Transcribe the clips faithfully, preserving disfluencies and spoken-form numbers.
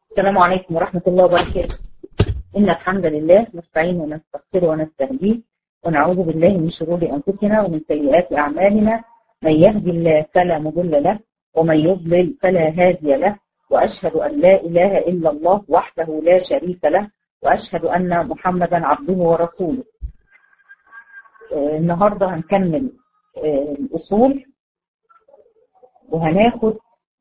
السلام عليكم ورحمة الله وبركاته. إن الحمد لله نستعين ونستغفر ونستهديه ونعوذ بالله من شرور أنفسنا ومن سيئات أعمالنا، من يهدي الله فلا مضل له ومن يضلل فلا هادي له، وأشهد أن لا إله إلا الله وحده لا شريك له، وأشهد أن محمدا عبده ورسوله. آه النهاردة هنكمل آه الأصول، وهناخد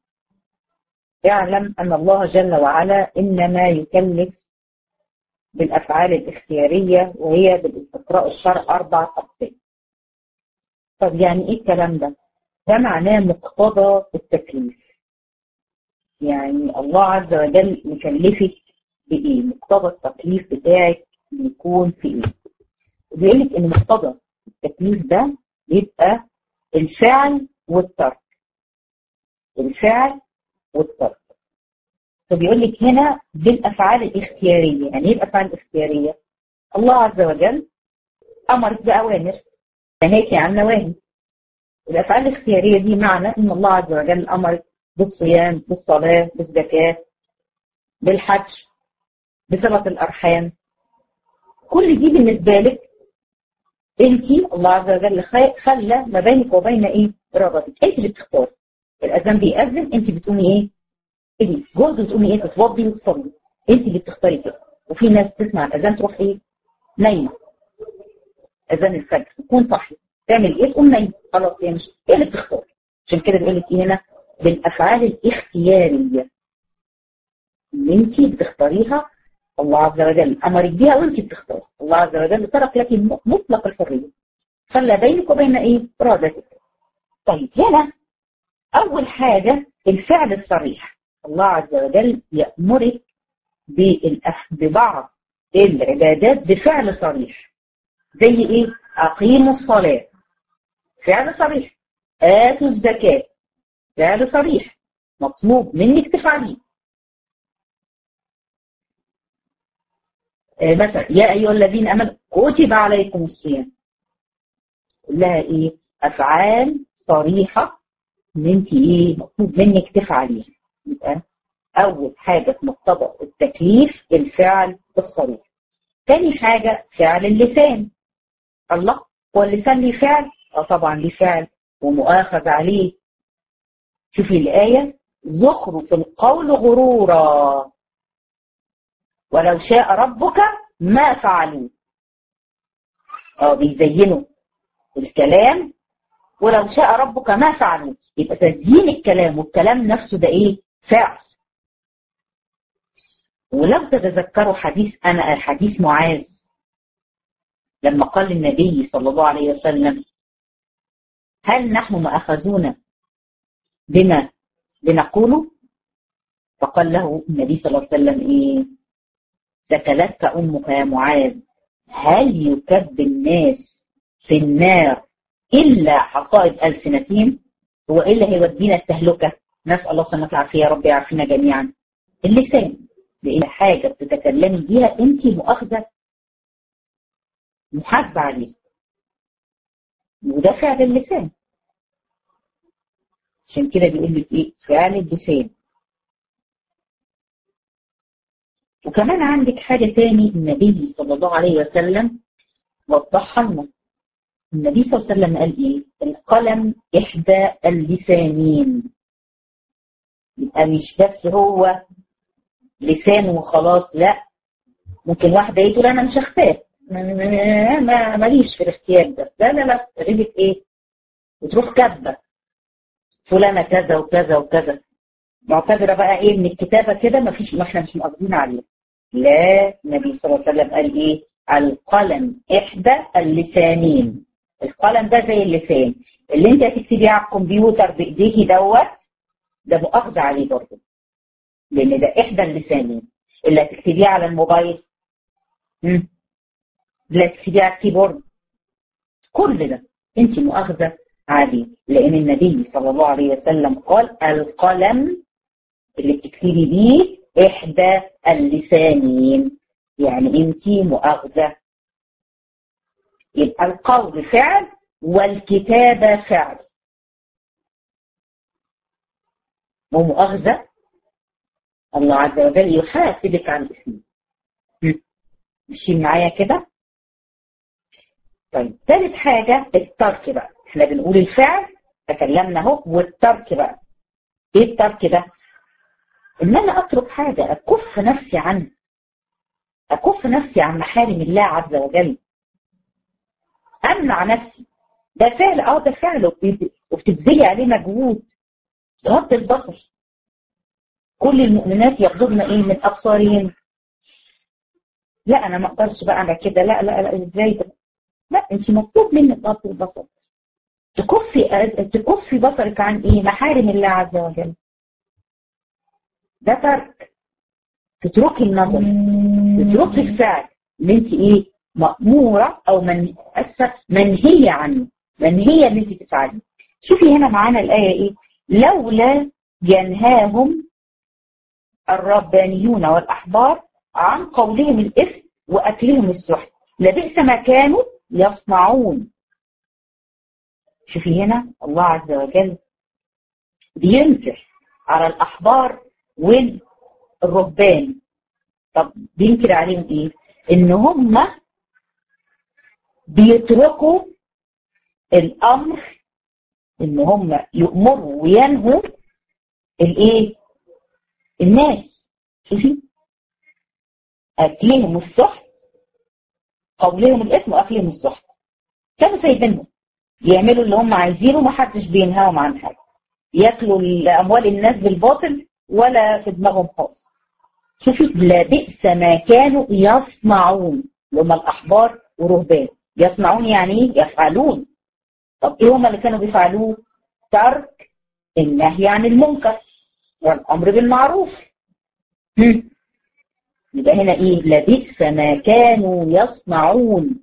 اعلم أن الله جل وعلا إنما يكلف بالأفعال الاختيارية، وهي بالاستقراء الشرع أربع أقسام. طب يعني إيه الكلام ده؟ ده معناه مقتضى التكليف. يعني الله عز وجل مكلفك بإيه؟ مقتضى التكليف بتاعك بيكون في إيه؟ وبيقول لك إن مقتضى التكليف ده يبقى الفعل والترك. الفعل والترك. فبيقول لك هنا بالافعال الاختياريه. يعني ايه الافعال الاختياريه؟ الله عز وجل امرك باوامر نهاك عن نواهي. الافعال الاختياريه دي معنى ان الله عز وجل امرك بالصيام، بالصلاه، بالزكاه، بالحج، بصله الارحام. كل دي بالنسبه لك انت الله عز وجل خلى ما بينك وبين ايه؟ ارادتك. انت اللي بتختاري. الاذان بيأذن، انت بتقومي ايه؟ ايه جهد وتقومي ايه؟ تتوضي وتصلي. انت اللي بتختاري كده. وفي ناس تسمع الاذان تروح ايه؟ نايمه. اذان الفجر تكون صاحيه تعمل ايه؟ تقوم نايمه. خلاص هي مش هي اللي بتختار. عشان كده بيقول لك ايه هنا؟ بالافعال الاختياريه اللي انت بتختاريها. الله عز وجل امرك بيها وانت بتختاري. الله عز وجل ترك لك مطلق الحريه، خلى بينك وبين ايه؟ ارادتك. طيب هنا اول حاجه الفعل الصريح. الله عز وجل يأمرك ببعض العبادات بفعل صريح. زي ايه؟ اقيموا الصلاة، فعل صريح. آتوا الزكاة، فعل صريح مطلوب منك تفعليه. آه مثلا يا ايها الذين امنوا كتب عليكم الصيام. كلها ايه؟ افعال صريحة ان انت ايه؟ مطلوب منك تفعليها. يبقى أول حاجة في مقتضى التكليف الفعل الصريح. تاني حاجة فعل اللسان. الله، هو اللسان ليه فعل؟ اه طبعا ليه فعل ومؤاخذ عليه. شوفي الآية: زخرف القول غرورا ولو شاء ربك ما فعلوه. اه بيزينوا الكلام ولو شاء ربك ما فعلوه. يبقى تزيين الكلام والكلام نفسه ده ايه؟ فعل. ولو تتذكروا حديث أنا حديث معاذ لما قال النبي صلى الله عليه وسلم: هل نحن مأخذون بما بنقوله؟ فقال له النبي صلى الله عليه وسلم إيه؟ ثكلتك أمك يا معاذ، هل يكب الناس في النار إلا حصائد ألسنتهم؟ هو إيه اللي هيودينا التهلكة؟ نسأل الله سبحانه وتعالى يا رب يعافينا جميعا. اللسان، لأن حاجة بتتكلمي بيها أنت مؤاخذة محاسبة عليه، وده فعل اللسان. عشان كده بيقول لك إيه؟ فعل اللسان. وكمان عندك حاجة تاني النبي صلى الله عليه وسلم وضحها لنا. النبي صلى الله عليه وسلم قال إيه؟ القلم إحدى اللسانين. يبقى مش بس هو لسان وخلاص، لا. ممكن واحدة تقول أنا مش هختار، ما ماليش في الاختيار ده. لا لا لا، غيبت إيه؟ وتروح كاتبة فلانة كذا وكذا وكذا، معتبرة بقى إيه من الكتابة كده ما فيش، ما إحنا مش مقصدين عليه. لا، النبي صلى الله عليه وسلم قال إيه؟ القلم إحدى اللسانين. القلم ده زي اللسان اللي أنت هتكتبيه على الكمبيوتر بإيديكي دوت، ده مؤاخذة عليه برضه، لأن ده إحدى اللسانين. اللي هتكتبيه على الموبايل، اللي هتكتبيه على الكيبورد، كل ده أنت مؤاخذة عليه، لأن النبي صلى الله عليه وسلم قال القلم اللي بتكتبي بيه إحدى اللسانين، يعني أنت مؤاخذة. يبقى القول فعل والكتابة فعل ومؤاخذة الله عز وجل يحاسبك عن اسمك. ماشيين معايا كده؟ طيب ثالث حاجة الترك بقى. احنا بنقول الفعل تكلمنا اهو، والترك بقى ايه الترك ده؟ ان انا اترك حاجة، اكف نفسي عنه، اكف نفسي عن محارم الله عز وجل، امنع نفسي. ده فعل، اه ده فعل وبتبذلي عليه مجهود. غض البصر، كل المؤمنات يغضضن ايه من ابصارهن. لا انا ما اقدرش بقى على كده، لا لا لا ازاي ده؟ لا انت مطلوب منك غض البصر، تكفي تكفي بصرك عن ايه؟ محارم الله عز وجل. ده ترك، تتركي النظر، تتركي الفعل اللي انت ايه مأمورة او من اسفة منهية عنه، منهية اللي انت تفعليه. شوفي هنا معانا الآية ايه؟ لولا ينهاهم الربانيون والأحبار عن قولهم الإثم وأكلهم السحت لبئس ما كانوا يصنعون. شوفي هنا الله عز وجل بينكر على الأحبار والرهبان. طب بينكر عليهم ايه؟ ان هم بيتركوا الامر، ان هم يؤمروا وينهوا الايه؟ الناس. شوفي اكلهم السحت، قولهم الاثم واكلهم السحت، كانوا سايبينهم يعملوا اللي هم عايزينه ومحدش بينهاهم عن حاجه، ياكلوا اموال الناس بالباطل ولا في دماغهم خالص. شوفي لبئس ما كانوا يصنعون، لما الاحبار ورهبان. يصنعون يعني ايه؟ يفعلون. طب ايه هم اللي كانوا بيفعلوه؟ ترك النهي عن المنكر والامر بالمعروف. هم. يبقى هنا ايه؟ لبئس ما كانوا يصنعون.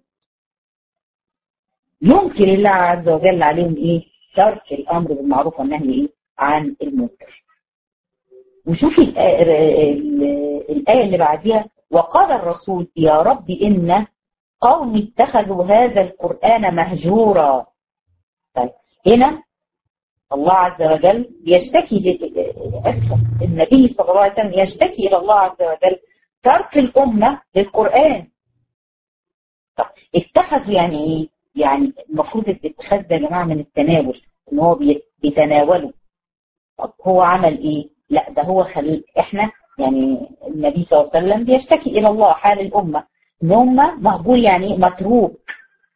يمكن الله عز وجل عليهم ايه؟ ترك الامر بالمعروف والنهي ايه؟ عن المنكر. وشوفي الآية اللي بعديها: وقال الرسول يا رب إن قوم اتخذوا هذا القرآن مهجورا. طيب هنا الله عز وجل يشتكي، النبي صلى الله عليه وسلم يشتكي إلى الله عز وجل ترك الأمة للقرآن. طب اتخذوا يعني إيه؟ يعني المفروض الاتخاذ ده يا جماعة من التناول، إن هو بيتناوله. طب هو عمل إيه؟ لا ده هو خليل. احنا يعني النبي صلى الله عليه وسلم بيشتكي الى الله حال الامه ان هم مهجور، يعني متروك.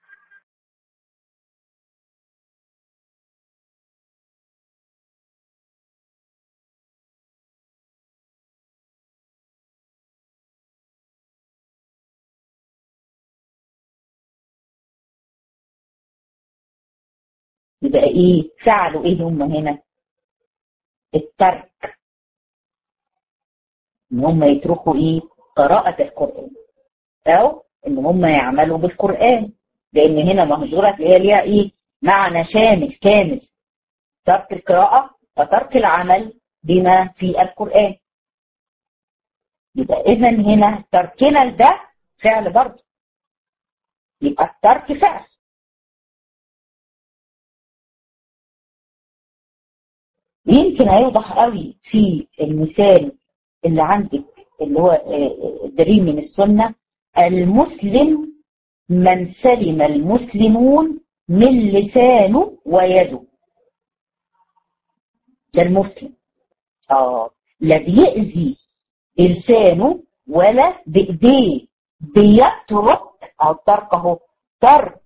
يبقى ايه فعلوا ايه هم هنا؟ الترك، ان هم يتركوا ايه؟ قراءة القرآن، او ان هم يعملوا بالقرآن، لان هنا مهجورة اللي هي ليها ايه؟ معنى شامل كامل، ترك القراءة وترك العمل بما في القرآن. يبقى اذا هنا تركنا ده فعل برضه، يبقى الترك فعل. يمكن هيوضح قوي في المثال اللي عندك اللي هو دليل من السنة: المسلم من سلم المسلمون من لسانه ويده. ده المسلم، اه لا بيأذي بلسانه ولا بإيديه، بيترك أو ترك اهو، ترك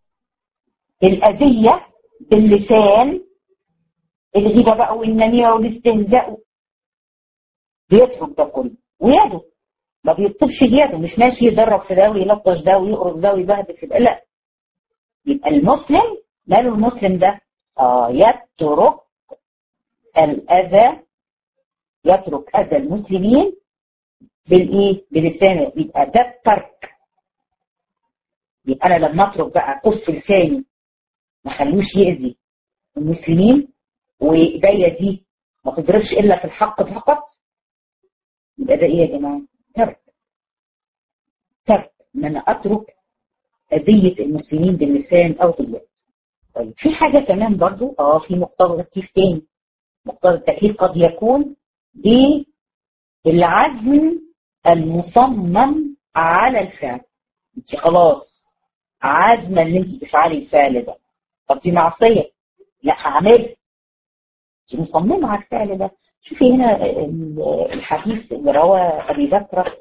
الأذية باللسان، الغيبة بقى والنميمة والاستهزاء، بيترك ده كله. ويده ما بيطبش بيده، مش ماشي يضرب في ده ويلطش ده ويقرص ده ويبهدل في ده، لا. يبقى المسلم ماله المسلم ده؟ اه يترك الأذى، يترك أذى المسلمين بالايه؟ بلسانه. يبقى ده الترك. يبقى انا لما اترك بقى كف لساني ما خلوش يأذي المسلمين، وايديا دي ما تضربش الا في الحق فقط، يبقى ده ايه يا جماعه؟ ترك. ترك ان انا اترك اذيه المسلمين باللسان او باليد. طيب في حاجه كمان برضو، اه في مقتضى تكليف تاني. مقتضى التكليف قد يكون العزم المصمم على الفعل. انت خلاص عازمه ان انت تفعلي الفعل ده. طب دي معصيه، لا هعملها. انت مصممه على الفعل ده. شوفي هنا الحديث اللي روى ابي بكر،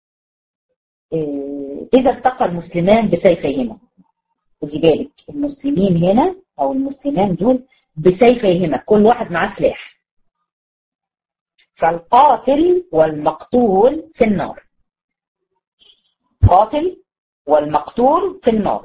اذا التقى المسلمان بسيفيهما. خدي بالك المسلمين هنا او المسلمان دول بسيفيهما، كل واحد معاه سلاح. فالقاتل والمقتول في النار. قاتل والمقتول في النار.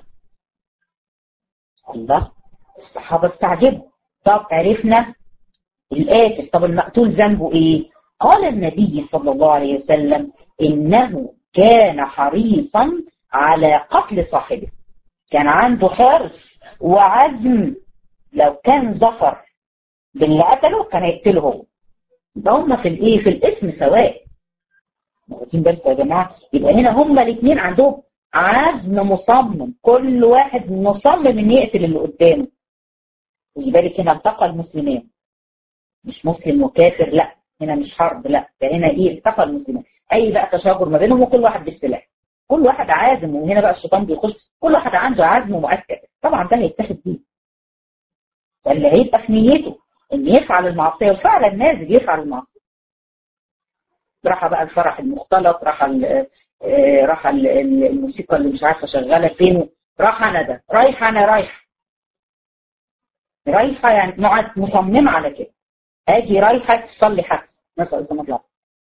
الله، الصحابة استعجبوا. طب عرفنا القاتل، طب المقتول ذنبه ايه؟ قال النبي صلى الله عليه وسلم انه كان حريصا على قتل صاحبه. كان عنده حرص وعزم، لو كان ظفر باللي قتله كان هيقتله هو. يبقى هم في الايه؟ في الاسم سواء. واخدين بالكم يا جماعه؟ يبقى هنا هم الاثنين عندهم عزم مصمم، كل واحد مصمم ان يقتل اللي قدامه. خدي بالك هنا التقى المسلمين، مش مسلم وكافر، لا هنا مش حرب، لا ده هنا ايه؟ التقى المسلمين، اي بقى تشاجر ما بينهم وكل واحد بالسلاح، كل واحد عازم. وهنا بقى الشيطان بيخش، كل واحد عنده عزم مؤكد. طبعا ده هيتاخد بيه، واللي هيبقى في نيته ان يفعل المعصيه، وفعلا نازل يفعل المعصيه. راح بقى الفرح المختلط، راح راح الموسيقى اللي مش عارفه شغاله فين، راح انا ده رايح، انا رايح رايحه، يعني نقعد مصممه على كده. اجي رايحه تصلي حاجه نسال الله الله،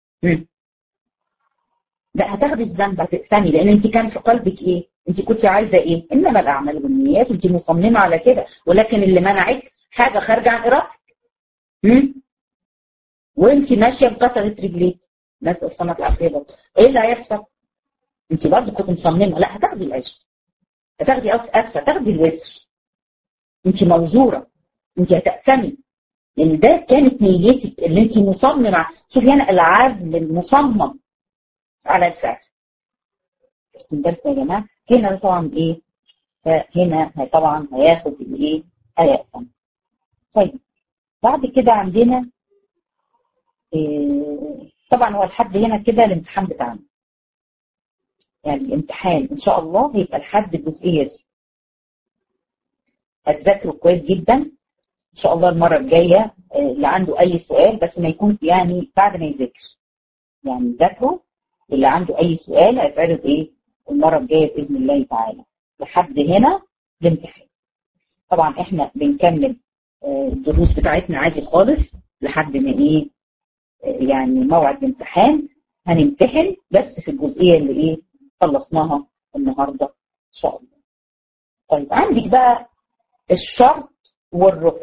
لا هتاخدي الذنب، هتقسمي، لان انت كان في قلبك ايه؟ انت كنت عايزه ايه؟ انما الاعمال بالنيات، انت مصممه على كده، ولكن اللي منعك حاجه خارجه عن ارادتك. وانت ماشيه بكسرت رجليك، نسال الله العافيه برضه، ايه اللي هيحصل؟ انت برضه كنت مصممه، لا هتاخدي الاجر، هتاخدي اسفه، هتاخدي الوزر، انت موزوره، انت هتقسمي، لان ده كانت نيتك اللي انت مصممه. شوفي هنا العزم المصمم على الفعل. واخدين بالكم يا جماعه؟ هنا طبعا ايه؟ فهنا طبعا هياخد الايه؟ هيقسم. طيب بعد كده عندنا إيه؟ طبعا هو لحد هنا كده الامتحان بتاعنا، يعني الامتحان ان شاء الله هيبقى لحد الجزئيه دي. هتذاكروا كويس جدا ان شاء الله. المره الجايه اللي عنده اي سؤال بس ما يكون يعني بعد ما يذاكر، يعني ذاكروا، اللي عنده اي سؤال هيتعرض ايه المره الجايه باذن الله تعالى. لحد هنا الامتحان. طبعا احنا بنكمل الدروس بتاعتنا عادي خالص لحد ما ايه يعني موعد الامتحان، هنمتحن بس في الجزئيه اللي ايه خلصناها النهارده ان شاء الله. طيب عندك بقى الشرط والركن.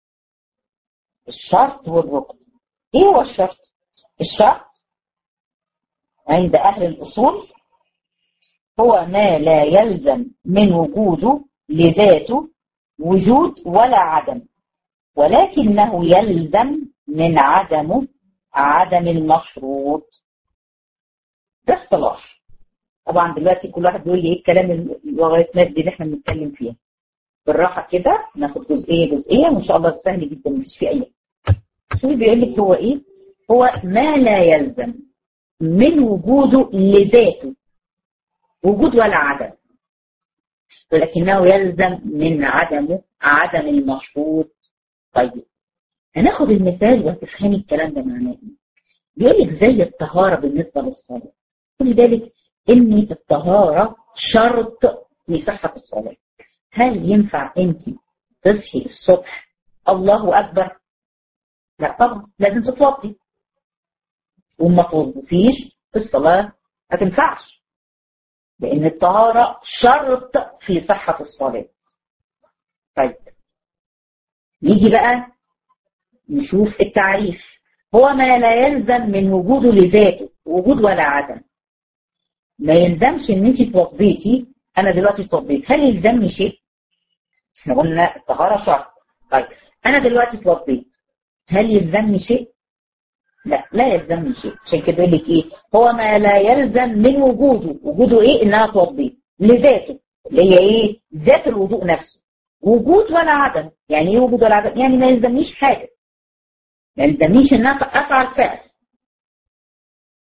الشرط والركن ايه هو الشرط؟ الشرط عند اهل الاصول هو ما لا يلزم من وجوده لذاته وجود ولا عدم، ولكنه يلزم من عدمه عدم المشروط. ده اصطلاح. طبعا دلوقتي كل واحد بيقول لي ايه الكلام اللغويات دي اللي احنا بنتكلم فيها. بالراحه كده ناخد جزئيه جزئيه وان شاء الله سهل جدا مفيش فيه اي. شو بيقول لك هو ايه؟ هو ما لا يلزم من وجوده لذاته وجود ولا عدم، ولكنه يلزم من عدمه عدم المشروط. طيب هناخد المثال وهتفهمي الكلام ده معناه ايه. بيقول لك زي الطهاره بالنسبه للصلاه. خدي بالك ان الطهاره شرط لصحه الصلاه. هل ينفع انت تصحي الصبح الله اكبر؟ لا طبعا، لازم تتوضي، وما توضيش الصلاه ما تنفعش، لان الطهاره شرط في صحه الصلاه. طيب نيجي بقى نشوف التعريف. هو ما لا يلزم من وجوده لذاته وجود ولا عدم. ما يلزمش ان انت توضيتي، انا دلوقتي اتوضيت، هل يلزمني شيء؟ احنا قلنا الطهاره شرط. طيب انا دلوقتي اتوضيت، هل يلزمني شيء؟ لا لا يلزمني شيء. عشان كده يقول لك ايه؟ هو ما لا يلزم من وجوده. وجوده ايه؟ ان انا اتوضيت لذاته اللي هي ايه؟ ذات الوضوء نفسه. وجود ولا عدم. يعني ايه وجود ولا عدم؟ يعني ما يلزمنيش حاجه، ما يلزمنيش ان انا افعل فعل،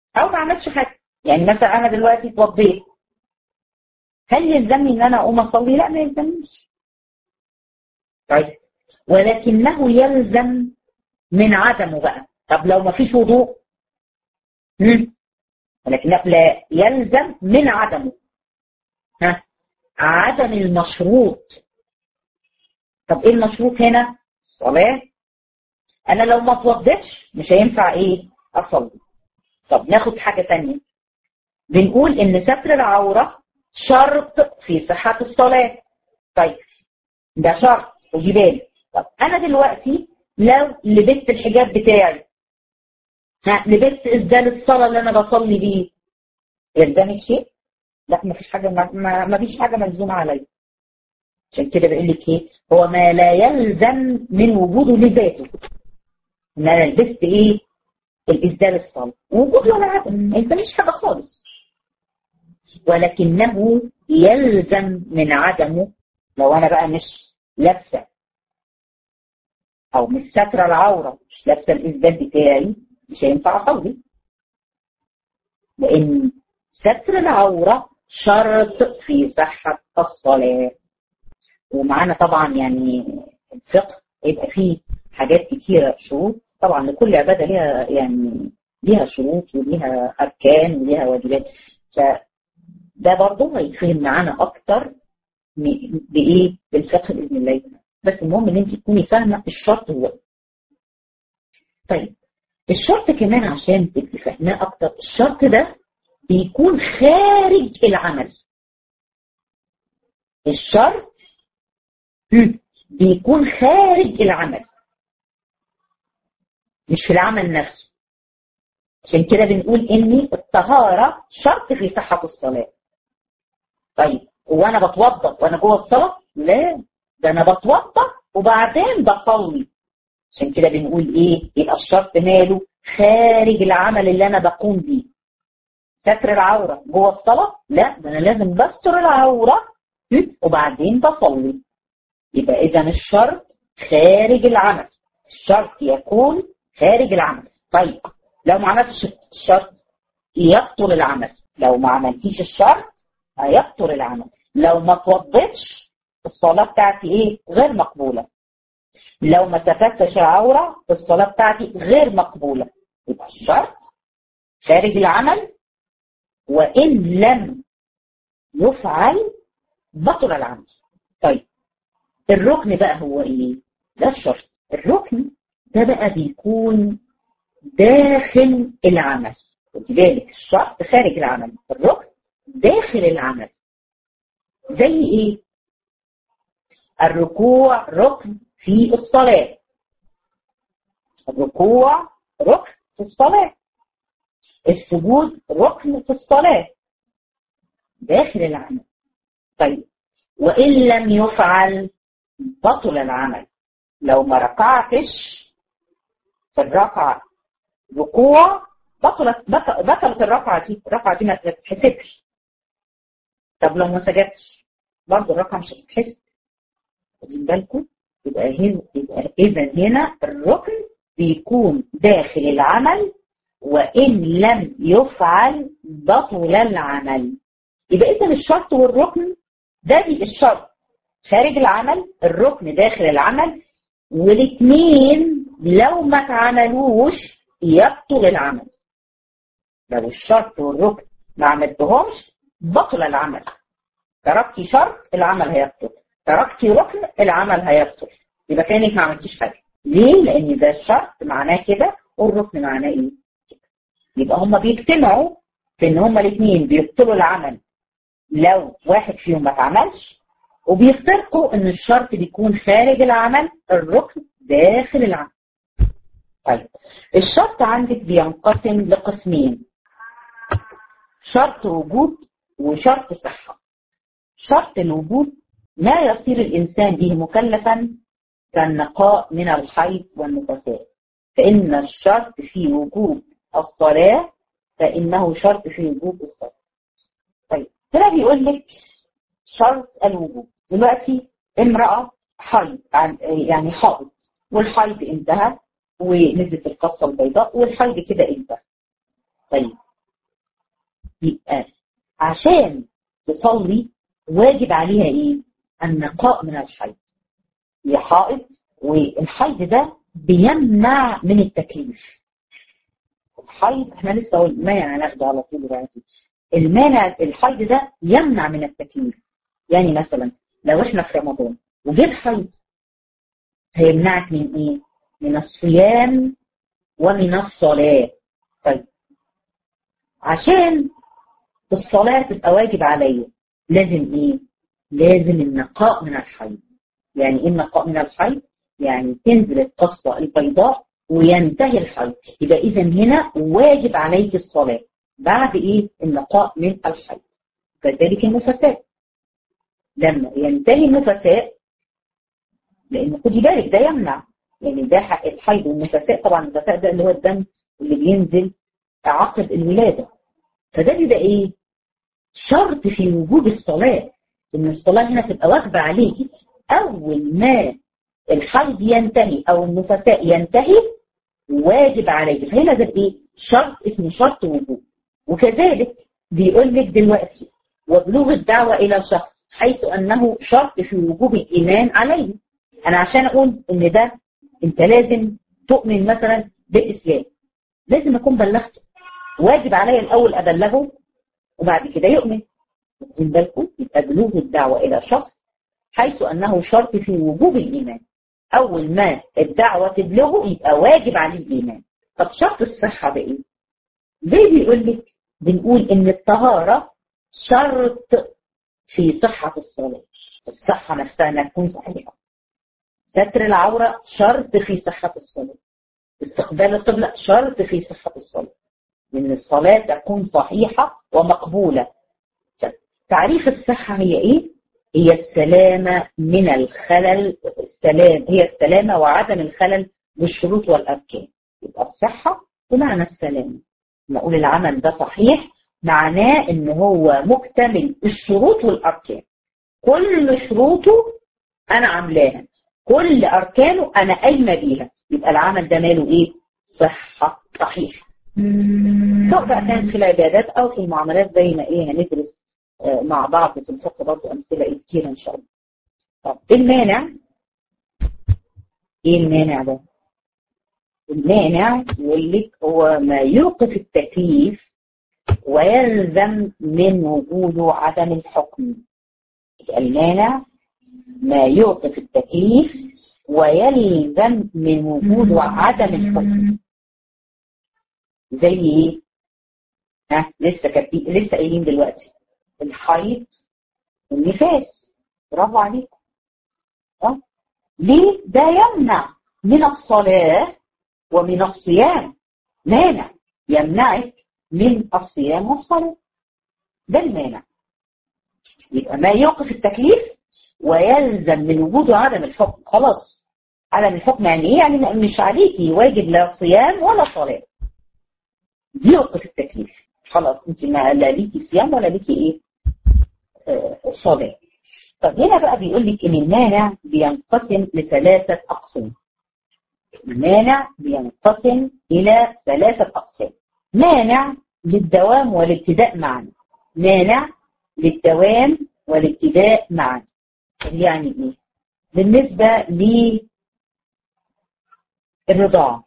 او ما عملتش حاجه. يعني مثلا انا دلوقتي اتوضيت، هل يلزمني ان انا اقوم اصلي؟ لا، ما يلزمنيش. طيب، ولكنه يلزم من عدمه بقى. طب لو ما فيش وضوء، امم ولكنه لا يلزم من عدمه. ها، عدم المشروط. طب ايه المشروط هنا؟ الصلاه. انا لو ما اتوضيتش مش هينفع ايه؟ اصلي. طب ناخد حاجه ثانيه، بنقول ان ستر العوره شرط في صحه الصلاه. طيب ده شرط، خدي بالك. طب انا دلوقتي لو لبست الحجاب بتاعي، ها، لبست اسدال الصلاه اللي انا بصلي بيه، يلزمك شيء؟ لا، ما فيش حاجه، ما, ما فيش حاجه ملزومه عليا. عشان كده بقول لك ايه، هو ما لا يلزم من وجوده لذاته. ان انا لبست ايه؟ الاسدال الصلاه، وجود ولا عدم ما يلزمنيش حاجه خالص. ولكنه يلزم من عدمه لو انا بقى مش لابسه، او مش ساتره العوره، مش لابسه الاسدال بتاعي، مش هينفع اصلي. لان ستر العوره شرط في صحه الصلاه. ومعانا طبعا يعني الفقه يبقى فيه حاجات كتيره شروط، طبعا لكل عباده ليها يعني ليها شروط وليها اركان وليها واجبات. فده برضه هيفهم معانا اكتر بايه؟ بالفقه باذن الله. بس المهم ان انت تكوني فاهمه الشرط هو. طيب الشرط كمان عشان تبقي فاهماه اكتر، الشرط ده بيكون خارج العمل. الشرط بيكون خارج العمل، مش في العمل نفسه. عشان كده بنقول ان الطهاره شرط في صحه الصلاه. طيب هو انا بتوضا وانا جوه الصلاه؟ لا، ده انا بتوضا وبعدين بصلي. عشان كده بنقول ايه؟ يبقى الشرط ماله؟ خارج العمل اللي انا بقوم بيه. ستر العوره جوه الصلاه؟ لا، ده انا لازم بستر العوره وبعدين بصلي. يبقى اذا الشرط خارج العمل، الشرط يكون خارج العمل. طيب لو ما عملتش الشرط يبطل العمل. لو ما عملتيش الشرط هيبطل العمل. لو ما توضيتش الصلاه بتاعتي ايه؟ غير مقبوله. لو ما سترتش العوره الصلاه بتاعتي غير مقبوله. يبقى الشرط خارج العمل، وان لم يفعل بطل العمل. طيب الركن بقى هو ايه؟ ده الشرط. الركن ده بقى بيكون داخل العمل. خدي بالك، الشرط خارج العمل، الركن داخل العمل. زي ايه؟ الركوع ركن في الصلاة. الركوع ركن في الصلاة. السجود ركن في الصلاة، داخل العمل. طيب وإن لم يفعل بطل العمل. لو ما ركعتش في الركعة ركوع بطلت بطلت الركعة دي، الركعة دي ما تتحسبش. طب لو ما سجدتش برضه الركعة مش هتتحسب. واخدين بالكم؟ يبقى هنا يبقى إذا هنا الركن بيكون داخل العمل، وإن لم يفعل بطل العمل. يبقى إذا الشرط والركن ده بي الشرط خارج العمل، الركن داخل العمل، والاثنين لو ما اتعملوش يبطل العمل. لو الشرط والركن ما عملتهمش بطل العمل. تركتي شرط العمل هيبطل، تركتي ركن العمل هيبطل. يبقى كانك ما عملتيش حاجه. ليه؟ لان ده الشرط معناه كده والركن معناه ايه؟ كده. يبقى هما بيجتمعوا في ان هما الاثنين بيبطلوا العمل لو واحد فيهم ما اتعملش، وبيفترقوا ان الشرط بيكون خارج العمل، الركن داخل العمل. طيب الشرط عندك بينقسم لقسمين: شرط وجود وشرط صحة. شرط الوجود ما يصير الإنسان به مكلفا كالنقاء من الحيض والنفساء، فإن الشرط في وجوب الصلاة فإنه شرط في وجوب الصلاة. طيب هنا بيقول لك شرط الوجوب. دلوقتي امرأة حيض يعني حائض، والحيض انتهى ونزلت القصة البيضاء والحيض كده انتهى. طيب يبقى عشان تصلي واجب عليها ايه؟ النقاء من الحيض. هي حائض، والحيض ده بيمنع من التكليف. الحيض احنا لسه قلنا مانع ناخده على طول دلوقتي. المانع الحيض ده يمنع من التكليف. يعني مثلا لو احنا في رمضان وجه الحيض هيمنعك من ايه؟ من الصيام ومن الصلاة. طيب عشان الصلاة تبقى واجب عليا لازم ايه؟ لازم النقاء من الحيض. يعني ايه النقاء من الحيض؟ يعني تنزل القصة البيضاء وينتهي الحيض. يبقى اذا هنا واجب عليك الصلاة بعد ايه؟ النقاء من الحيض. كذلك النفساء لما ينتهي النفساء، لان خدي بالك ده يمنع، يعني ده حق الحيض والنفساء. طبعا النفساء ده اللي هو الدم اللي بينزل عقب الولادة، فده بيبقى ايه؟ شرط في وجوب الصلاة، ان الصلاة هنا تبقى واجبة عليكي اول ما الحيض ينتهي او النفساء ينتهي واجب عليكي. فهنا ده ايه؟ شرط اسمه شرط وجوب. وكذلك بيقول لك دلوقتي وبلوغ الدعوة الى شخص حيث انه شرط في وجوب الايمان عليه. انا عشان اقول ان ده انت لازم تؤمن مثلا بالاسلام لازم اكون بلغته، واجب عليا الاول ابلغه وبعد كده يؤمن. واخدين بالكم؟ يبقى بلوغ الدعوه الى شخص حيث انه شرط في وجوب الايمان. اول ما الدعوه تبلغه يبقى واجب عليه الايمان. طب شرط الصحه ده ايه؟ زي بيقول لك بنقول ان الطهاره شرط في صحه الصلاه. الصحه نفسها انها تكون صحيحه. ستر العوره شرط في صحه الصلاه. استقبال القبله شرط في صحه الصلاه. ان الصلاه تكون صحيحه ومقبوله. تعريف الصحه هي ايه؟ هي السلامه من الخلل. السلام هي السلامه وعدم الخلل بالشروط والاركان. يبقى الصحه بمعنى السلامه. نقول العمل ده صحيح معناه ان هو مكتمل الشروط والاركان. كل شروطه انا عاملاها، كل اركانه انا قايمه بيها، يبقى العمل ده ماله ايه؟ صحه صحيح. سواء بقى كانت في العبادات او في المعاملات زي ما ايه هندرس آه مع بعض في الفقه برضه امثله ايه كتير ان شاء الله. طب ايه المانع؟ ايه المانع ده؟ المانع يقول لك هو ما يوقف التكليف ويلزم من وجوده عدم الحكم. المانع ما يوقف التكليف ويلزم من وجوده عدم الحكم. زي ايه؟ ها لسه كبي... لسه قايلين دلوقتي الحيض والنفاس. برافو عليكم. اه ليه؟ ده يمنع من الصلاة ومن الصيام. مانع يمنعك من الصيام والصلاة، ده المانع. يبقى ما يوقف التكليف ويلزم من وجوده عدم الحكم. خلاص عدم الحكم يعني ايه؟ يعني مش عليكي واجب لا صيام ولا صلاة. يوقف التكليف خلاص انت ما لا ليكي صيام ولا ليكي ايه آه صلاة. طب هنا بقى بيقول لك ان المانع بينقسم لثلاثة اقسام. المانع بينقسم الى ثلاثة اقسام. مانع للدوام والابتداء معا. مانع للدوام والابتداء معا. يعني ايه؟ بالنسبة للرضاعة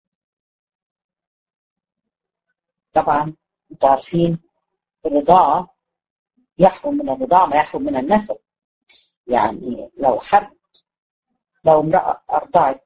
طبعا انتوا عارفين الرضاعة يحرم من الرضاعة ما يحرم من النسب. يعني لو حد لو امرأة أرضعت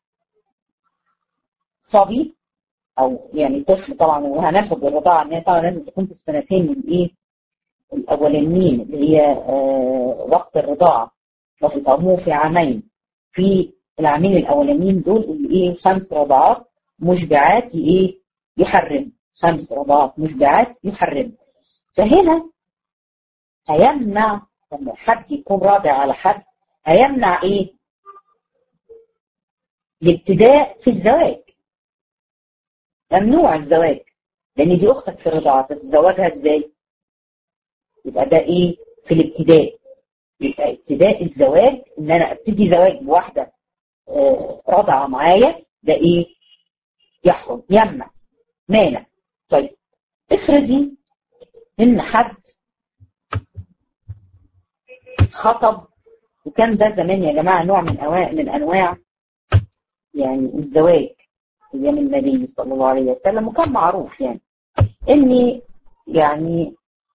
صبي أو يعني طفل طبعا، وهناخد الرضاعة ان هي طبعا لازم تكون في السنتين من ايه الأولانيين اللي هي آه وقت الرضاعة، وتطعموه في عامين. في العامين الأولانيين دول اللي ايه خمس رضاعات مشبعات ايه يحرم. خمس رضاعات مشبعات يحرم. فهنا هيمنع لما حد يكون راضع على حد هيمنع ايه؟ الابتداء في الزواج. ممنوع الزواج لان دي اختك في الرضاعه، تتزوجها ازاي؟ يبقى ده ايه؟ في الابتداء. يبقى ابتداء الزواج ان انا ابتدي زواج بواحده آه راضعه معايا ده ايه؟ يحرم، يمنع، مانع. طيب افرضي ان حد خطب، وكان ده زمان يا جماعه نوع من انواع من انواع يعني الزواج ايام النبي صلى الله عليه وسلم، وكان معروف يعني اني يعني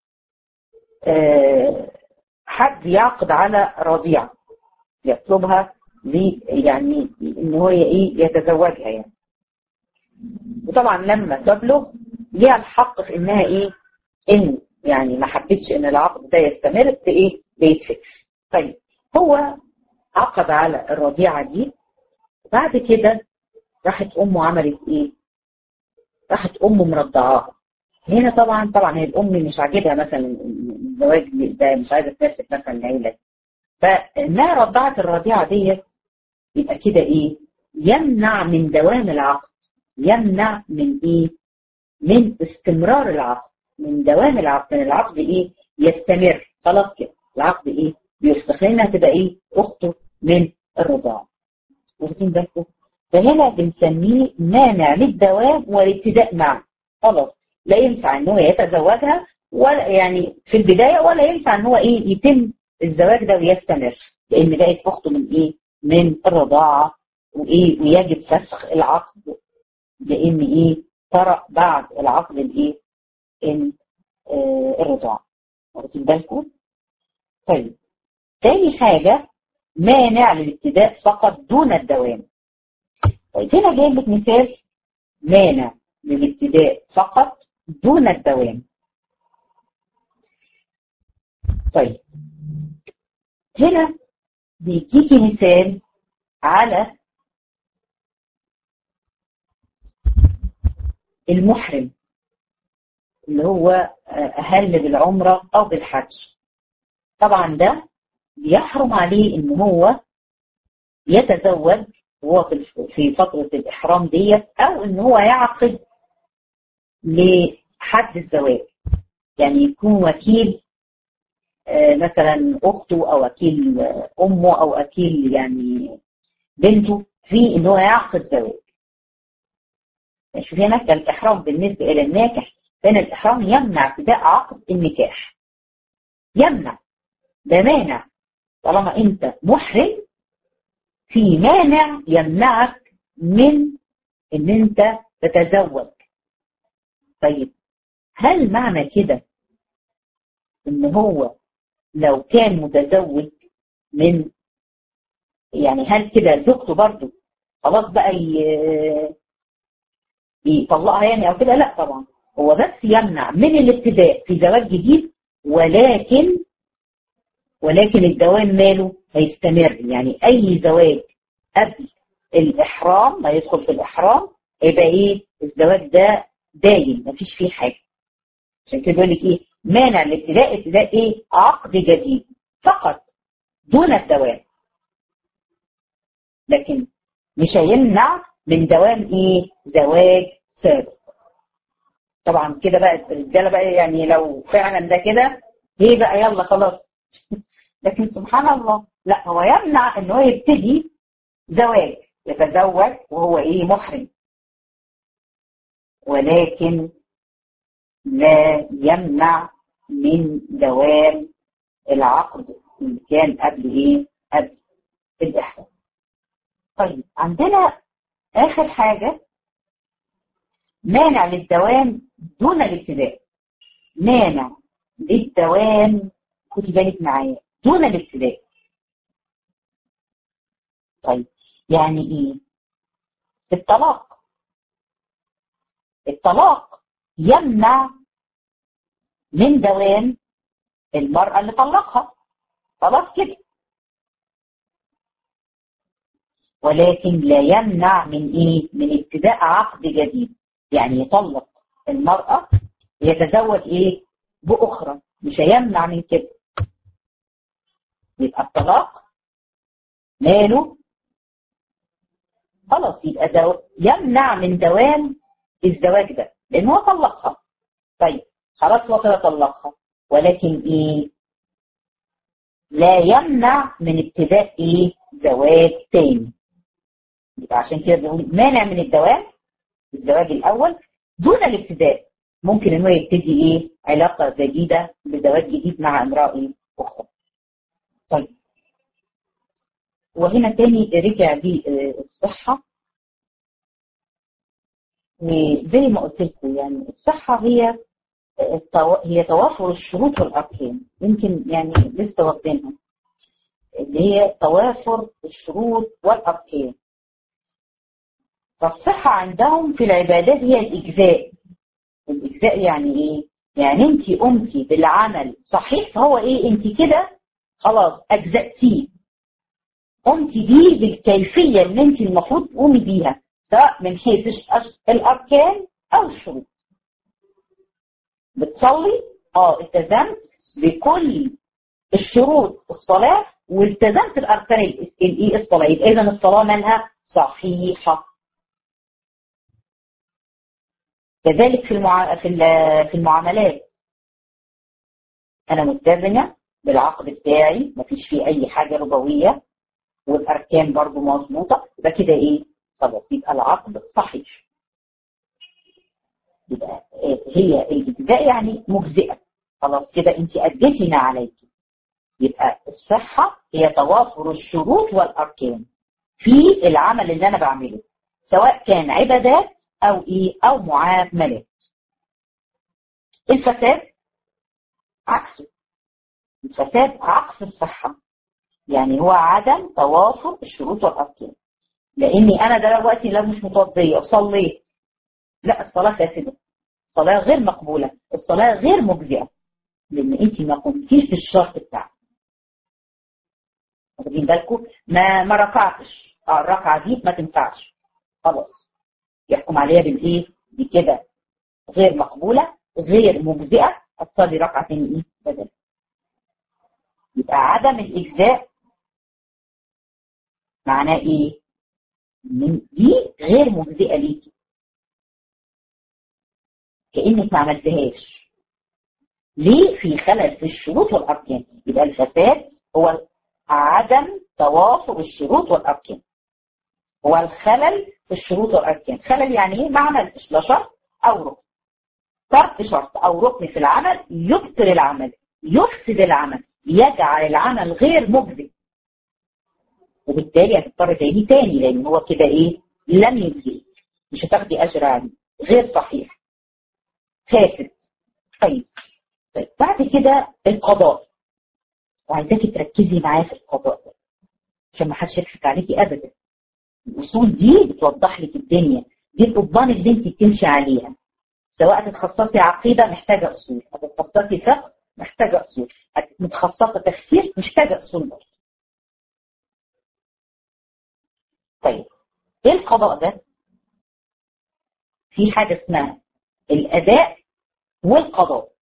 أه حد يعقد على رضيعه يطلبها لي يعني ان هو ايه يتزوجها يعني. وطبعا لما تبلغ ليها الحق في انها ايه ان يعني ما حبتش ان العقد ده يستمر ايه بيتفك. طيب هو عقد على الرضيعه دي، بعد كده راحت امه عملت ايه؟ راحت امه مرضعاها. هنا طبعا طبعا هي الام مش عاجبها مثلا الزواج ده، مش عايزه تمسك مثلا العيله، فانها رضعت الرضيعه ديت، يبقى كده ايه؟ يمنع من دوام العقد، يمنع من ايه؟ من استمرار العقد، من دوام العقد، ان العقد ايه؟ يستمر. خلاص كده العقد ايه؟ بيفسخ، لانها تبقى ايه؟ اخته من الرضاعه. واخدين بالكم؟ فهنا بنسميه مانع للدوام والابتداء معا. خلاص لا ينفع ان هو يتزوجها ولا يعني في البدايه، ولا ينفع ان هو ايه؟ يتم الزواج ده ويستمر، لان بقت اخته من ايه؟ من الرضاعه، وايه؟ ويجب فسخ العقد، لان ايه؟ طرأ بعد العقد الايه؟ ان آه الرضاعه. واخدين بالكم؟ طيب تاني حاجه مانع للابتداء فقط دون الدوام. طيب هنا جايب لك مثال مانع للابتداء فقط دون الدوام. طيب هنا بيديكي مثال على المحرم اللي هو أهل بالعمرة أو بالحج. طبعا ده بيحرم عليه إن هو يتزوج وهو في فترة الإحرام ديت، أو إن هو يعقد لحد الزواج، يعني يكون وكيل مثلا أخته أو وكيل أمه أو وكيل يعني بنته في إن هو يعقد زواج. شوف هنا الإحرام بالنسبة إلى الناكح، فإن الإحرام يمنع ابتداء عقد النكاح، يمنع، ده مانع. طالما أنت محرم في مانع يمنعك من إن أنت تتزوج. طيب هل معنى كده إن هو لو كان متزوج من يعني هل كده زوجته برضه خلاص بقى يطلقها يعني أو كده؟ لا طبعا، هو بس يمنع من الابتداء في زواج جديد، ولكن ولكن الدوام ماله هيستمر. يعني أي زواج قبل الإحرام ما يدخل في الإحرام يبقى إيه؟ الزواج ده دايم مفيش فيه حاجة. عشان كده بيقول لك إيه؟ مانع الابتداء، ابتداء إيه؟ عقد جديد فقط دون الدوام، لكن مش هيمنع من دوام إيه؟ زواج سابق. طبعا كده بقى الرجاله بقى يعني لو فعلا ده كده ايه بقى يلا خلاص. لكن سبحان الله لا، هو يمنع ان هو يبتدي زواج، يتزوج وهو ايه؟ محرم، ولكن لا يمنع من دوام العقد اللي كان قبل ايه؟ قبل الاحرام. طيب عندنا اخر حاجه مانع للدوام دون الابتداء. مانع للدوام، خدي بالك معايا، دون الابتداء. طيب يعني ايه؟ الطلاق. الطلاق يمنع من دوام المرأة اللي طلقها، خلاص كده، ولكن لا يمنع من ايه؟ من ابتداء عقد جديد. يعني يطلق المرأة يتزوج ايه؟ بأخرى، مش هيمنع من كده. يبقى الطلاق ماله خلاص، يبقى دو... يمنع من دوام الزواج ده لان هو طلقها. طيب خلاص هو كده طلقها، ولكن ايه؟ لا يمنع من ابتداء ايه؟ زواج تاني. يبقى عشان كده بنقول مانع من الدوام الزواج الاول دون الابتداء، ممكن ان هو يبتدي ايه علاقه جديده بزواج جديد مع امراه اخرى. طيب وهنا تاني رجع لي الصحه، وزي ما قلت لكم يعني الصحه هي هي توافر الشروط والاركان، يمكن يعني لسه واخدينها اللي هي توافر الشروط والاركان. فالصحه عندهم في العبادات هي الاجزاء. الاجزاء يعني ايه؟ يعني انت قمتي بالعمل صحيح، فهو ايه؟ انت كده خلاص اجزأتيه، قمتي بيه بالكيفيه اللي انت المفروض تقومي بيها، سواء من حيث الاركان او الشروط. بتصلي اه التزمت بكل الشروط الصلاه والتزمت الاركان الايه الصلاه، يبقى اذا الصلاه مالها صحيحه. كذلك في المع... في في المعاملات، انا ملتزمه بالعقد بتاعي مفيش فيه اي حاجه ربويه والاركان برضو مظبوطه، يبقى كده ايه؟ خلاص يبقى العقد صحيح. يبقى هي الاجزاء يعني مجزئه، خلاص كده انت اديتي ما عليك. يبقى الصحه هي توافر الشروط والاركان في العمل اللي انا بعمله، سواء كان عبادات او ايه او معاملات. الفساد عكسه، الفساد عكس الصحه، يعني هو عدم توافر الشروط والاركان. لاني انا دلوقتي لو مش متوضيه وصليت، لا الصلاه فاسده، الصلاه غير مقبوله، الصلاه غير مجزئه، لان انت ما قمتيش بالشرط بتاعك. واخدين بالكم؟ ما ما ركعتش، اه الركعه دي ما تنفعش، خلاص يحكم عليها بالايه؟ بكده غير مقبوله غير مجزئه، هتصلي ركعه تاني ايه بدل. يبقى عدم الاجزاء معناه ايه؟ ان دي غير مجزئه ليكي، كانك ما عملتهاش. ليه؟ في خلل في الشروط والاركان. يبقى الفساد هو عدم توافر الشروط والاركان، هو الخلل في الشروط والاركان. خلل يعني ايه؟ ما عملتش لا شرط او ركن. ترك شرط او ركن في العمل يبطل العمل، يفسد العمل، يجعل العمل غير مجزئ، وبالتالي هتضطر تعيدي تاني، لان هو كده ايه؟ لم يجزئك، مش هتاخدي اجر عليه، غير صحيح، فاسد. طيب طيب بعد كده القضاء، وعايزاكي تركزي معايا في القضاء ده عشان ما حدش يضحك عليكي ابدا. الاصول دي بتوضح لك الدنيا، دي القضبان اللي انت بتمشي عليها، سواء تتخصصي عقيده محتاجه اصول، هتتخصصي فقه محتاجه اصول، متخصصه تفسير محتاجه اصول برضه. طيب ايه القضاء ده؟ في حاجه اسمها الاداء والقضاء.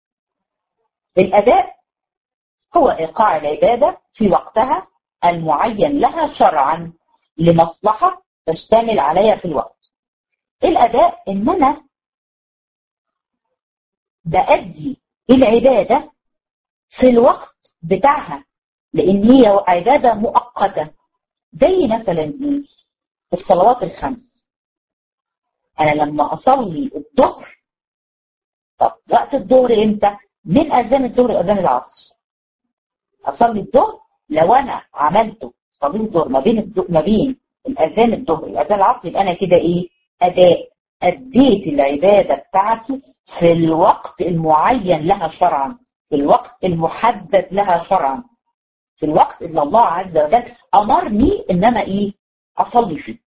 الاداء هو ايقاع العباده في وقتها المعين لها شرعا لمصلحه تشتمل عليها في الوقت. الاداء ان انا بأدي العباده في الوقت بتاعها، لان هي عباده مؤقته. زي مثلا الصلوات الخمس، انا لما اصلي الظهر، طب وقت الظهر امتى؟ من اذان الظهر لاذان العصر. اصلي الظهر لو انا عملته صليت الظهر ما بين الدو... ما بين الاذان الظهر والاذان العصر، يبقى انا كده ايه؟ اداء، اديت العباده بتاعتي في الوقت المعين لها شرعا، في الوقت المحدد لها شرعا، في الوقت اللي الله عز وجل امرني ان انا ايه؟ اصلي فيه.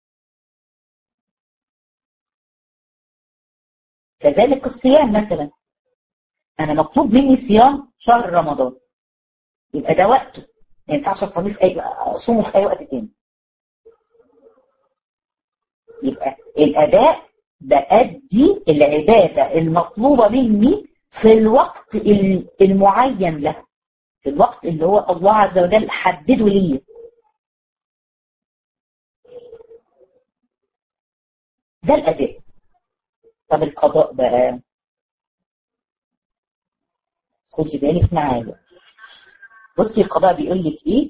كذلك الصيام مثلا، انا مطلوب مني صيام شهر رمضان، يبقى ده وقته، ما ينفعش اصومه في اي اصومه في اي وقت تاني. يبقى الاداء بأدي العباده المطلوبه مني في الوقت المعين لها، في الوقت اللي هو الله عز وجل حدده لي. ده الاداء. طب القضاء بقى، خدي بالك معايا. بصي القضاء بيقول لك ايه؟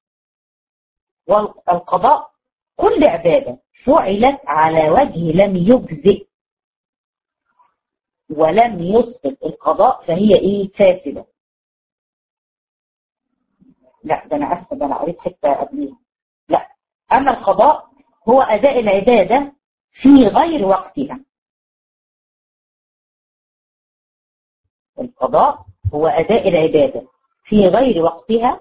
والقضاء كل عباده فعلت على وجه لم يجزئ ولم يسقط القضاء فهي ايه؟ فاسدة. لا ده انا اسفه، ده انا قريت حته قبليها. لا، اما القضاء هو اداء العباده في غير وقتها. القضاء هو اداء العباده في غير وقتها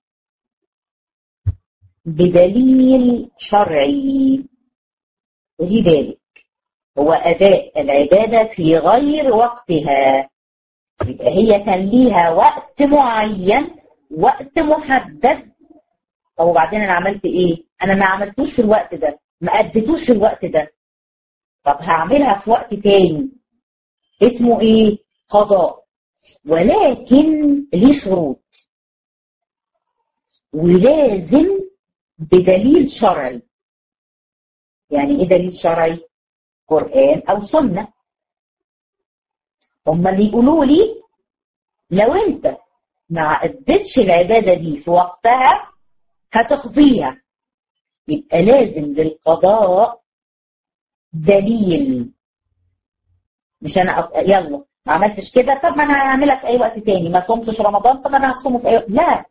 بدليل شرعي. خدي بالك، هو اداء العباده في غير وقتها، يبقى هي كان ليها وقت معين، وقت محدد. طب وبعدين انا عملت ايه؟ انا ما عملتوش في الوقت ده، ما اديتوش في الوقت ده، طب هعملها في وقت تاني، اسمه ايه؟ قضاء. ولكن ليه شروط، ولازم بدليل شرعي. يعني ايه دليل شرعي؟ قرآن او سنة. هم اللي يقولوا لي لو انت ما اديتش العبادة دي في وقتها هتقضيها، يبقى لازم للقضاء دليل. مش انا أ... يلا ما عملتش كده، طب ما انا هعملها في اي وقت تاني. ما صمتش رمضان، طب انا هصومه في اي وقت. لا،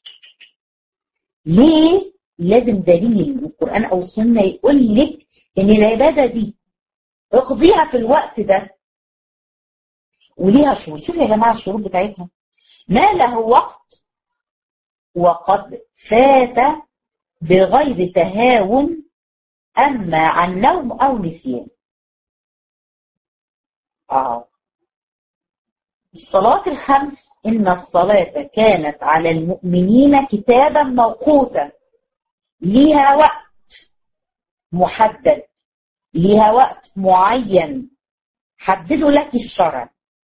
ليه؟ لازم دليل من القرآن او السنة يقول لك ان العبادة دي اقضيها في الوقت ده، وليها شروط. شوفوا يا جماعة الشروط بتاعتها: ما له وقت، وقد فات بغير تهاون، أما عن نوم أو نسيان. آه. الصلاة الخمس، إن الصلاة كانت على المؤمنين كتابا موقوتا. ليها وقت محدد، ليها وقت معين حدده لك الشرع.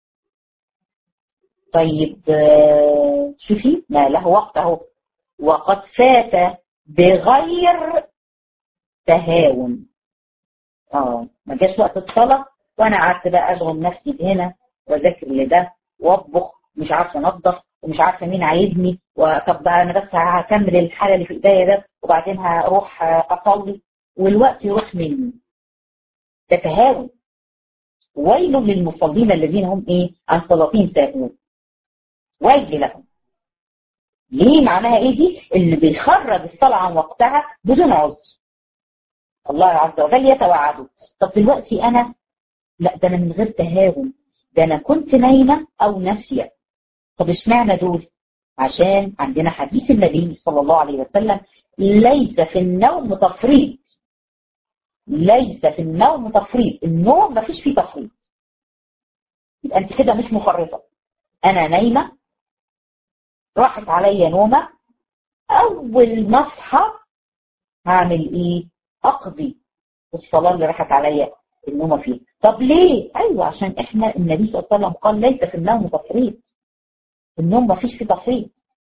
طيب شوفي، ما له وقت اهو، وقد فات بغير تهاون. اه ما جاش وقت الصلاه وانا قعدت بقى اشغل نفسي هنا واذاكر لده واطبخ، مش عارفه انظف ومش عارفه مين عايزني، وطب بقى انا بس هكمل الحاله اللي في ايديا ده وبعدين هروح اصلي والوقت يروح مني. ده تهاون. ويل للمصلين الذين هم ايه؟ عن صلاتهم ساهون. ويل لهم. ليه؟ معناها ايه دي؟ اللي بيخرج الصلاة عن وقتها بدون عذر. الله عز وجل يتوعده. طب دلوقتي انا لا، ده انا من غير تهاون، ده انا كنت نايمة او ناسية. طب اشمعنى دول؟ عشان عندنا حديث النبي صلى الله عليه وسلم: ليس في النوم تفريط. ليس في النوم تفريط. النوم ما فيش فيه تفريط. يبقى انت كده مش مفرطة. انا نايمة، راحت عليا نومة، اول ما اصحى هعمل ايه؟ اقضي الصلاة اللي راحت عليا النومة فيها. طب ليه؟ ايوه عشان احنا النبي صلى الله عليه وسلم قال ليس في النوم تفريط. النوم ما فيش فيه تفريط.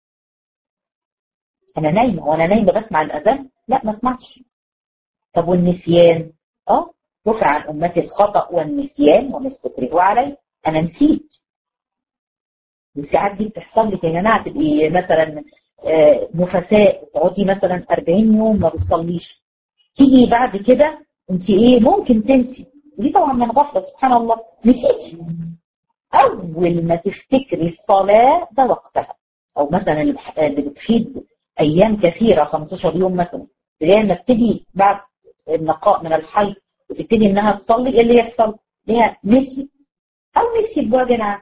انا نايمة وانا نايمة بسمع الاذان؟ لا ما اسمعش. طب والنسيان؟ اه رفع عن امتي الخطأ والنسيان وما استكرهوا عليه. انا نسيت. والساعات دي بتحصل لك يا جماعه، تبقي مثلا نفساء تقعدي مثلا أربعين يوم ما بتصليش، تيجي بعد كده انت ايه؟ ممكن تنسي. دي طبعا من غفله، سبحان الله، نسيتي. اول ما تفتكري الصلاه ده وقتها. او مثلا اللي بتفيد ايام كثيره خمستاشر يوم مثلا، لما بتيجي بعد النقاء من الحيض وتبتدي انها تصلي، ايه اللي يحصل؟ ليها نسي او نسي بوجه عام.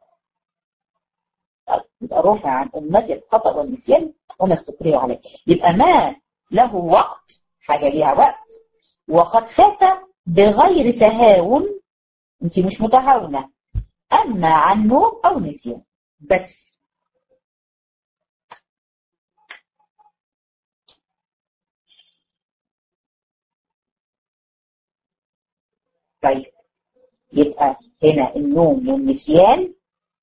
يبقى رفع عن امتي الخطأ والنسيان وما استكرهوا عليه. يبقى ما له وقت، حاجه ليها وقت، وقد فات بغير تهاون، انت مش متهاونه، اما عنه او نسيان بس. طيب يبقى هنا النوم والنسيان،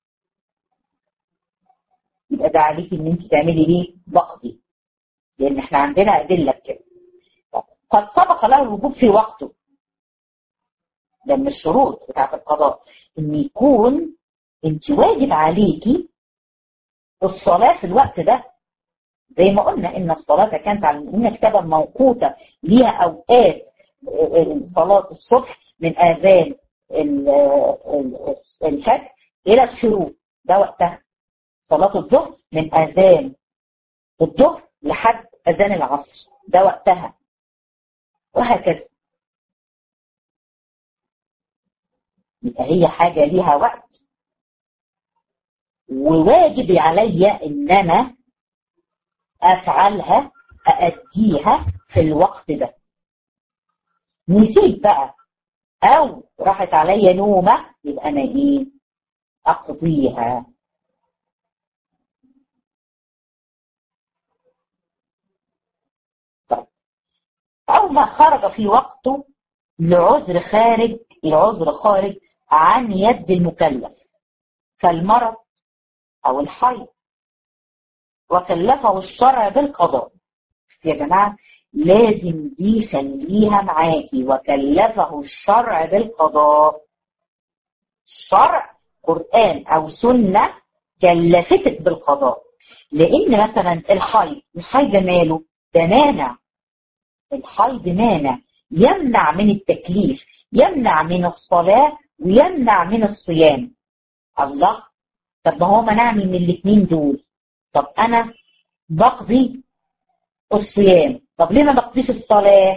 يبقى ده عليك ان انت تعملي ايه؟ بقضي، لان احنا عندنا ادله كده. قد سبق له الوجوب في وقته. ده من الشروط بتاعت القضاء، ان يكون انت واجب عليكي الصلاه في الوقت ده. زي ما قلنا ان الصلاه كانت على المؤمنين كتابا موقوتا، ليها اوقات. صلاه الصبح من اذان الفجر الى الشروق، ده وقتها. صلاة الظهر من اذان الظهر لحد اذان العصر، ده وقتها، وهكذا. يبقى هي حاجة ليها وقت، وواجب عليا ان انا افعلها أأديها في الوقت ده. نسيت بقى أو راحت عليا نومة، يبقى أنا إيه؟ أقضيها. طيب، أو ما خرج في وقته لعذر خارج العذر خارج عن يد المكلف كالمرض أو الحيض وكلفه الشرع بالقضاء. يا جماعة لازم دي خليها معاكي، وكلفه الشرع بالقضاء. الشرع قرآن أو سنة كلفتك بالقضاء، لأن مثلا الحيض الحيض ماله؟ ده مانع. الحيض مانع يمنع من التكليف، يمنع من الصلاة ويمنع من الصيام. الله، طب ما هو منعني من الاثنين دول، طب أنا بقضي الصيام، طب ليه ما بقضيش الصلاة؟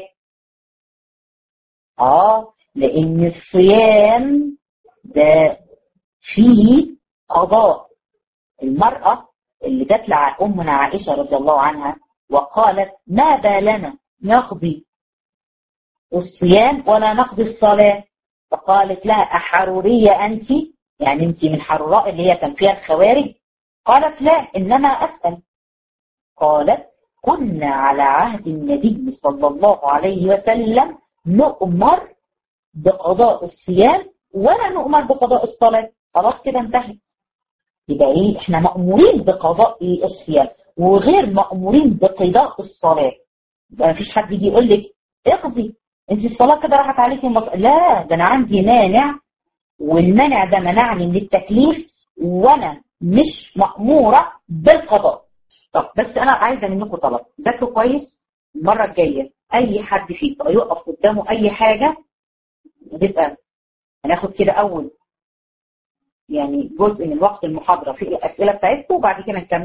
آه لأن الصيام ده فيه قضاء. المرأة اللي جت لأمنا عائشة رضي الله عنها وقالت ما بالنا نقضي الصيام ولا نقضي الصلاة، فقالت لها أحرورية أنت؟ يعني أنت من حروراء اللي هي كان فيها الخوارج؟ قالت لا، إنما أسأل. قالت كنا على عهد النبي صلى الله عليه وسلم نؤمر بقضاء الصيام ولا نؤمر بقضاء الصلاة. خلاص كده انتهت. يبقى ايه؟ احنا مأمورين بقضاء الصيام وغير مأمورين بقضاء الصلاة. يبقى مفيش حد يجي يقول لك اقضي انت الصلاة كده راحت عليكي المص... لا، ده انا عندي مانع، والمانع ده منعني من التكليف وانا مش مأمورة بالقضاء. طب بس انا عايزه منكم طلب، ذاكروا كويس المره الجايه. اي حد فيكم يقف قدامه اي حاجه، يبقى هناخد كده اول يعني جزء من وقت المحاضره في الاسئله بتاعتكم، وبعد كده نكمل.